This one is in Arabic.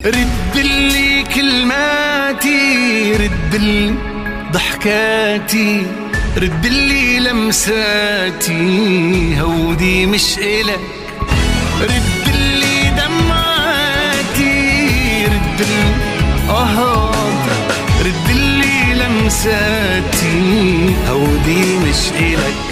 ردلي كلماتي، ردلي ضحكاتي، ردلي لمساتي، هودي مش إلك. ردلي دمعاتي، ردلي ردلي لمساتي، هودي مش إلك.